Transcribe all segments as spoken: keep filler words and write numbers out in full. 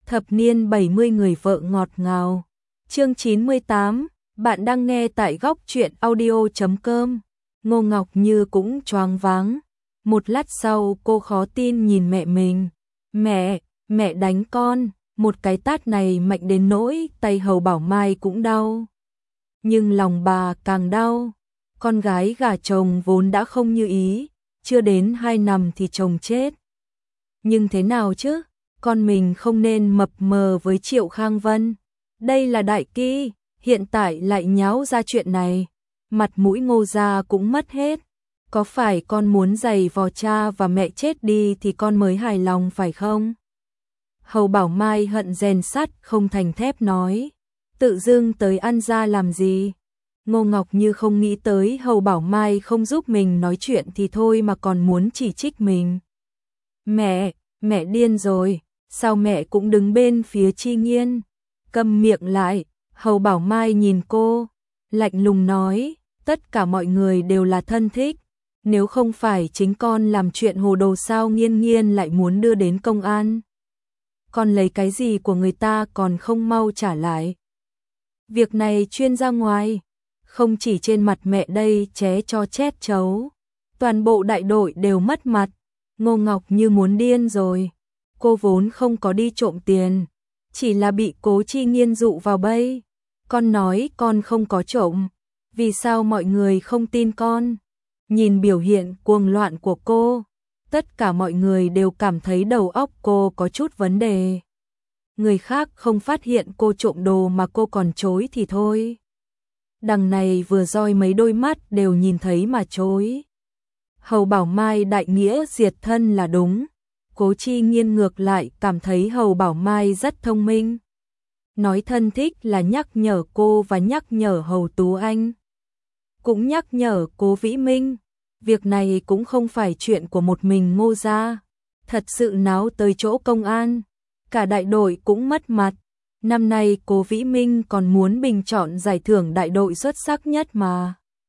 Thập niên bảy mươi người vợ ngọt ngào. Chương chín mươi tám, bạn đang nghe tại góc truyện audio chấm com. Ngô Ngọc Như cũng choáng váng. Một lát sau cô khó tin nhìn mẹ mình. Mẹ, mẹ đánh con. Một cái tát này mạnh đến nỗi tay Hầu Bảo Mai cũng đau. Nhưng lòng bà càng đau. Con gái gả chồng vốn đã không như ý, chưa đến hai năm thì chồng chết. Nhưng thế nào chứ? Con mình không nên mập mờ với Triệu Khang Vân. Đây là đại kỵ, hiện tại lại nháo ra chuyện này. Mặt mũi Ngô gia cũng mất hết. Có phải con muốn giày vò cha và mẹ chết đi thì con mới hài lòng phải không? Hầu Bảo Mai hận rèn sắt không thành thép nói. Tự dưng tới ăn ra làm gì? Ngô Ngọc Như không nghĩ tới Hầu Bảo Mai không giúp mình nói chuyện thì thôi mà còn muốn chỉ trích mình. Mẹ, mẹ điên rồi, sao mẹ cũng đứng bên phía Chi Nghiên? Câm miệng lại, Hầu Bảo Mai nhìn cô, lạnh lùng nói, tất cả mọi người đều là thân thích. Nếu không phải chính con làm chuyện hồ đồ sao Nghiên Nghiên lại muốn đưa đến công an? Con lấy cái gì của người ta còn không mau trả lại? Việc này chuyên ra ngoài, không chỉ trên mặt mẹ đây ché cho chét chấu. Toàn bộ đại đội đều mất mặt. Ngô Ngọc Như muốn điên rồi. Cô vốn không có đi trộm tiền, chỉ là bị Cố Chi Nghiên dụ vào bẫy. Con nói con không có trộm, vì sao mọi người không tin con? Nhìn biểu hiện cuồng loạn của cô, tất cả mọi người đều cảm thấy đầu óc cô có chút vấn đề. Người khác không phát hiện cô trộm đồ mà cô còn chối thì thôi. Đằng này vừa roi mấy đôi mắt đều nhìn thấy mà chối. Hầu Bảo Mai đại nghĩa diệt thân là đúng. Cố Chi Nghiên ngược lại cảm thấy Hầu Bảo Mai rất thông minh. Nói thân thích là nhắc nhở cô và nhắc nhở Hầu Tú Anh. Cũng nhắc nhở Cố Vĩ Minh. Việc này cũng không phải chuyện của một mình Ngô gia. Thật sự náo tới chỗ công an. Cả đại đội cũng mất mặt. Năm nay Cố Vĩ Minh còn muốn bình chọn giải thưởng đại đội xuất sắc nhất mà.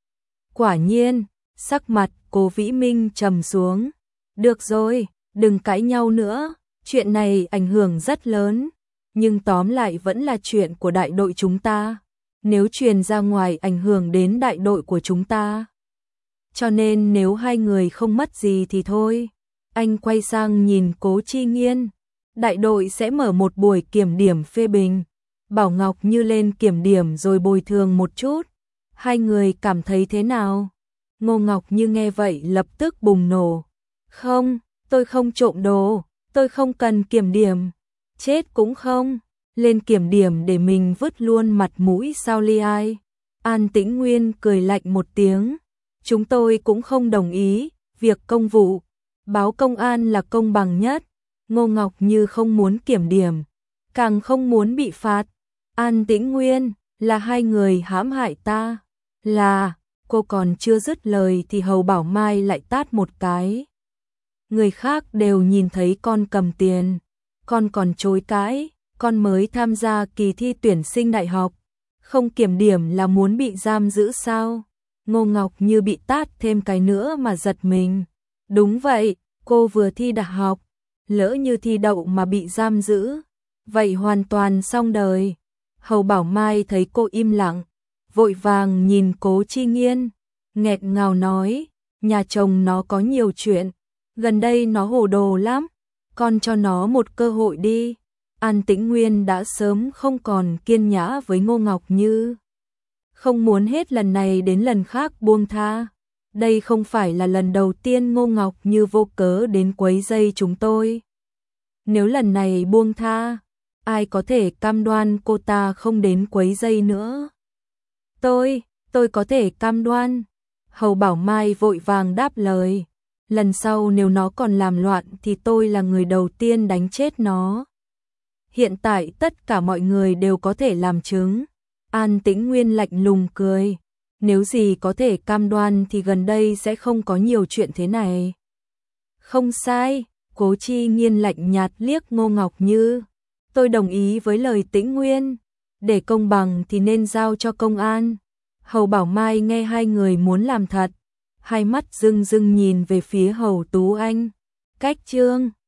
Quả nhiên, sắc mặt Cố Vĩ Minh trầm xuống. Được rồi, đừng cãi nhau nữa, chuyện này ảnh hưởng rất lớn. Nhưng tóm lại vẫn là chuyện của đại đội chúng ta. Nếu truyền ra ngoài ảnh hưởng đến đại đội của chúng ta. Cho nên nếu hai người không mất gì thì thôi. Anh quay sang nhìn Cố Chi Nghiên. Đại đội sẽ mở một buổi kiểm điểm phê bình. Bảo Ngọc Như lên kiểm điểm rồi bồi thường một chút. Hai người cảm thấy thế nào? Ngô Ngọc Như nghe vậy lập tức bùng nổ. Không, tôi không trộm đồ, tôi không cần kiểm điểm. Chết cũng không, lên kiểm điểm để mình vứt luôn mặt mũi sao li ai. An Tĩnh Nguyên cười lạnh một tiếng. Chúng tôi cũng không đồng ý, việc công vụ, báo công an là công bằng nhất. Ngô Ngọc Như không muốn kiểm điểm, càng không muốn bị phạt. An Tĩnh Nguyên, là hai người hãm hại ta. Là, cô còn chưa dứt lời thì Hầu Bảo Mai lại tát một cái. Người khác đều nhìn thấy con cầm tiền, con còn chối cãi, con mới tham gia kỳ thi tuyển sinh đại học. Không kiểm điểm là muốn bị giam giữ sao? Ngô Ngọc Như bị tát thêm cái nữa mà giật mình. Đúng vậy, cô vừa thi đại học. Lỡ như thi đậu mà bị giam giữ, vậy hoàn toàn xong đời. Hầu Bảo Mai thấy cô im lặng, vội vàng nhìn Cố Chi Nghiên, nghẹt ngào nói, nhà chồng nó có nhiều chuyện, gần đây nó hồ đồ lắm, con cho nó một cơ hội đi. An Tĩnh Nguyên đã sớm không còn kiên nhã với Ngô Ngọc Như, không muốn hết lần này đến lần khác buông tha. Đây không phải là lần đầu tiên Ngô Ngọc Như vô cớ đến quấy rầy chúng tôi. Nếu lần này buông tha, ai có thể cam đoan cô ta không đến quấy rầy nữa? Tôi, tôi có thể cam đoan. Hầu Bảo Mai vội vàng đáp lời. Lần sau nếu nó còn làm loạn thì tôi là người đầu tiên đánh chết nó. Hiện tại tất cả mọi người đều có thể làm chứng. An Tĩnh Nguyên lạnh lùng cười. Nếu gì có thể cam đoan thì gần đây sẽ không có nhiều chuyện thế này. Không sai, Cố Chi Nghiên lạnh nhạt liếc Ngô Ngọc Như. Tôi đồng ý với lời Tĩnh Nguyên. Để công bằng thì nên giao cho công an. Hầu Bảo Mai nghe hai người muốn làm thật. Hai mắt rưng rưng nhìn về phía Hầu Tú Anh. Cách trương,